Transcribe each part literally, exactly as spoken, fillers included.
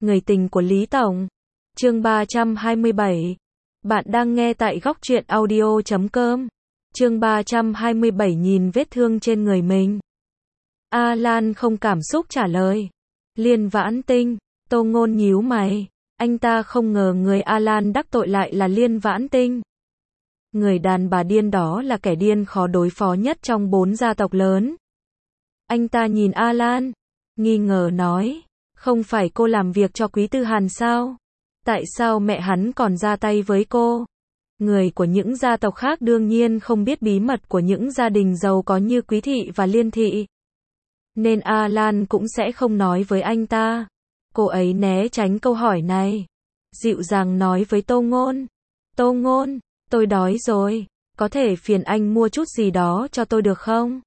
Người tình của Lý Tổng. Chương ba trăm hai mươi bảy. Bạn đang nghe tại góc truyện audio chấm com. Chương ba trăm hai mươi bảy nhìn vết thương trên người mình. A Lan không cảm xúc trả lời. Liên Vãn Tinh. Tô Ngôn nhíu mày. Anh ta không ngờ người A Lan đắc tội lại là Liên Vãn Tinh. Người đàn bà điên đó là kẻ điên khó đối phó nhất trong bốn gia tộc lớn. Anh ta nhìn A Lan, nghi ngờ nói, không phải cô làm việc cho Quý Tư Hàn sao? Tại sao mẹ hắn còn ra tay với cô? Người của những gia tộc khác đương nhiên không biết bí mật của những gia đình giàu có như Quý Thị và Liên Thị. Nên A Lan cũng sẽ không nói với anh ta. Cô ấy né tránh câu hỏi này. Dịu dàng nói với Tô Ngôn. Tô Ngôn, tôi đói rồi. Có thể phiền anh mua chút gì đó cho tôi được không?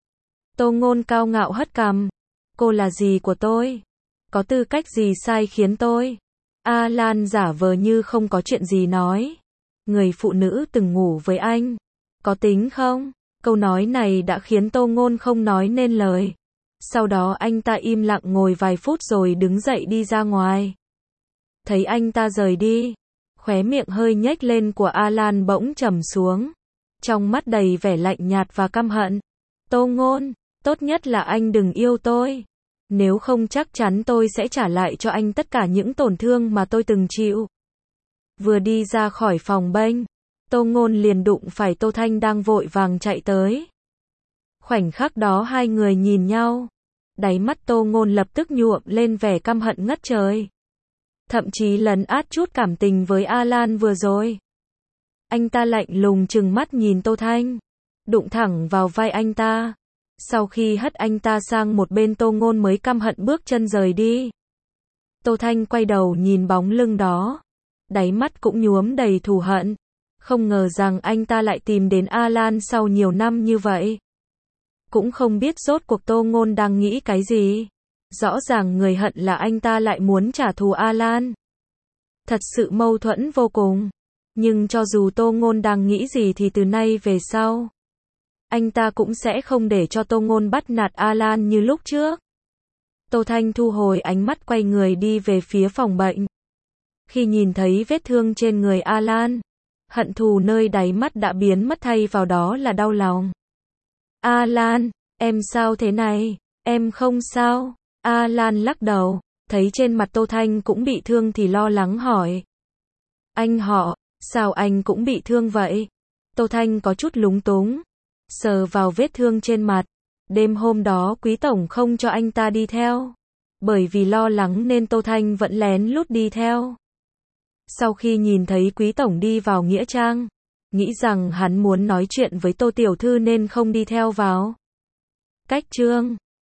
Tô Ngôn cao ngạo hất cằm. Cô là gì của tôi? Có tư cách gì sai khiến tôi? A Lan giả vờ như không có chuyện gì nói. Người phụ nữ từng ngủ với anh. Có tính không? Câu nói này đã khiến Tô Ngôn không nói nên lời. Sau đó anh ta im lặng ngồi vài phút rồi đứng dậy đi ra ngoài. Thấy anh ta rời đi, khóe miệng hơi nhếch lên của A Lan bỗng trầm xuống. Trong mắt đầy vẻ lạnh nhạt và căm hận. Tô Ngôn, tốt nhất là anh đừng yêu tôi. Nếu không chắc chắn tôi sẽ trả lại cho anh tất cả những tổn thương mà tôi từng chịu. Vừa đi ra khỏi phòng bênh, Tô Ngôn liền đụng phải Tô Thanh đang vội vàng chạy tới. Khoảnh khắc đó hai người nhìn nhau. Đáy mắt Tô Ngôn lập tức nhuộm lên vẻ căm hận ngất trời. Thậm chí lấn át chút cảm tình với A Lan vừa rồi. Anh ta lạnh lùng trừng mắt nhìn Tô Thanh. Đụng thẳng vào vai anh ta. Sau khi hất anh ta sang một bên, Tô Ngôn mới căm hận bước chân rời đi. Tô Thanh quay đầu nhìn bóng lưng đó. Đáy mắt cũng nhuốm đầy thù hận. Không ngờ rằng anh ta lại tìm đến A Lan sau nhiều năm như vậy. Cũng không biết rốt cuộc Tô Ngôn đang nghĩ cái gì. Rõ ràng người hận là anh ta lại muốn trả thù A Lan. Thật sự mâu thuẫn vô cùng. Nhưng cho dù Tô Ngôn đang nghĩ gì thì từ nay về sau, anh ta cũng sẽ không để cho Tô Ngôn bắt nạt A Lan như lúc trước. Tô Thanh thu hồi ánh mắt, quay người đi về phía phòng bệnh. Khi nhìn thấy vết thương trên người A Lan, hận thù nơi đáy mắt đã biến mất, thay vào đó là đau lòng. A Lan, em sao thế này? Em không sao? A Lan lắc đầu, thấy trên mặt Tô Thanh cũng bị thương thì lo lắng hỏi. Anh họ, sao anh cũng bị thương vậy? Tô Thanh có chút lúng túng, sờ vào vết thương trên mặt. Đêm hôm đó Quý Tổng không cho anh ta đi theo. Bởi vì lo lắng nên Tô Thanh vẫn lén lút đi theo. Sau khi nhìn thấy Quý Tổng đi vào nghĩa trang, nghĩ rằng hắn muốn nói chuyện với Tô Tiểu Thư nên không đi theo vào. Cách chương